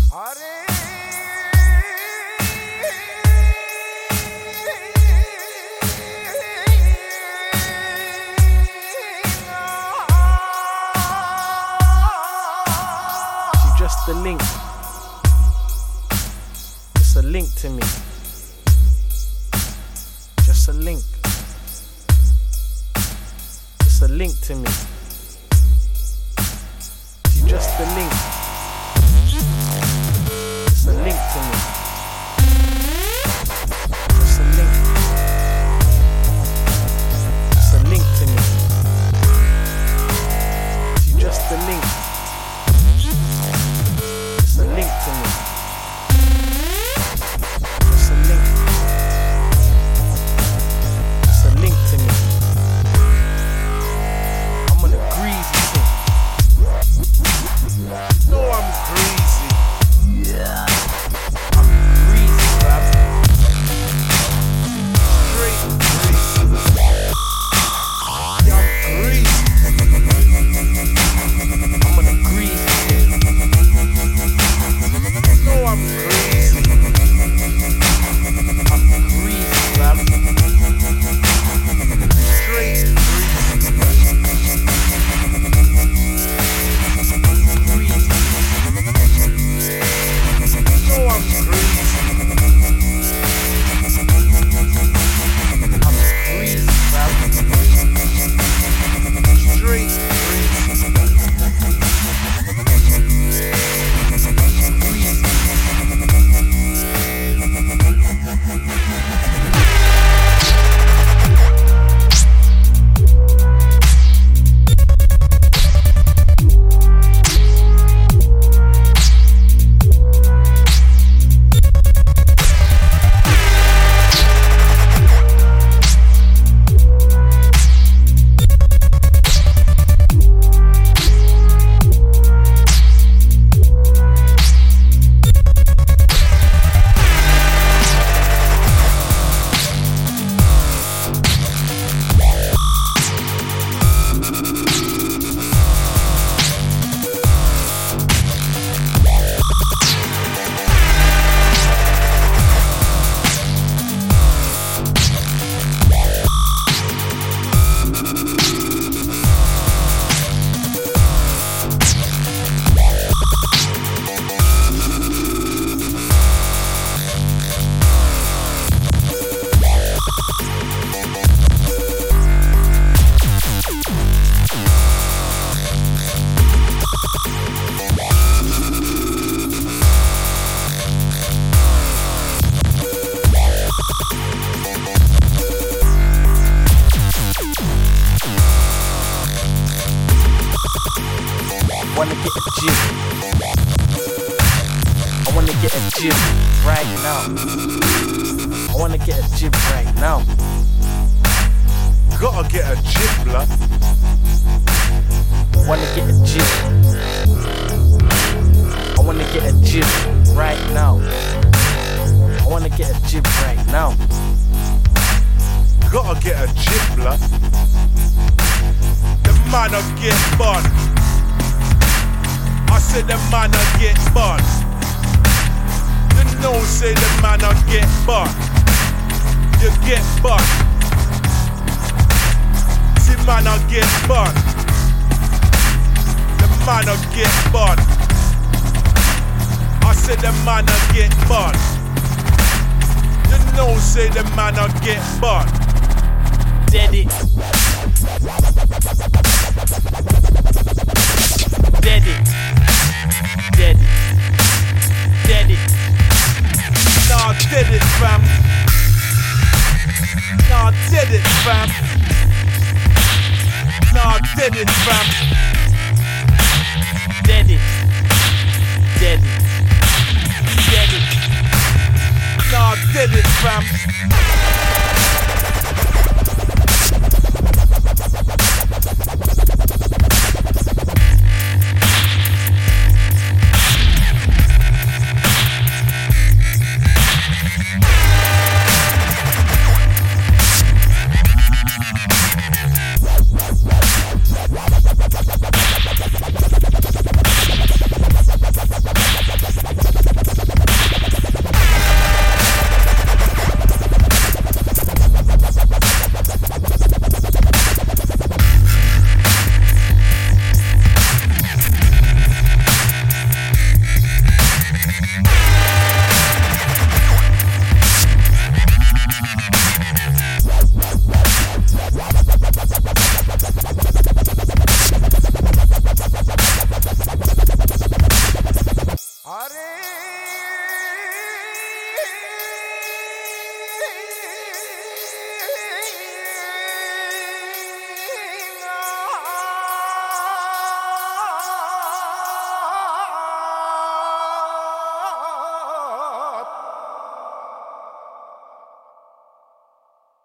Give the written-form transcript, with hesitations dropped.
Just a link. Just a link to me. Just a link. Just a link to me. She's just a link. Just a link to me. Just a link. Just a link to me. She's just a link. Just a link to me. Just a link. Just a link to me. I'm on a greasy thing. No, I'm greasy. I'm greasy, fam. Straight greasy. Yeah, I'm greasy. I'm on a greasy thing. No, I'm greasy. I'm greasy, fam. Straight greasy. Greasy. No, I'm greasy. I'm greasy, fam. Straight greasy. Wanna get a gym. I wanna get a gym right now. I wanna get a gym right now. Gotta get a gym, blood. Wanna get a gym. I wanna get a gym right now. I wanna get a gym right now. Gotta get a gym, blood. The man will get bun. I said the man will get bun. You know, say the man will get bun. You get bun. See, man will get bun. The man will get bun. I said the man will get bun. You know, say the man will get bun. Dead it. Dead it. Dead it. Dead it. Nah, dead it, fam. Nah, dead it, fam. Nah, dead it, fam. Dead it. Dead it. Dead it. Nah, dead it, fam.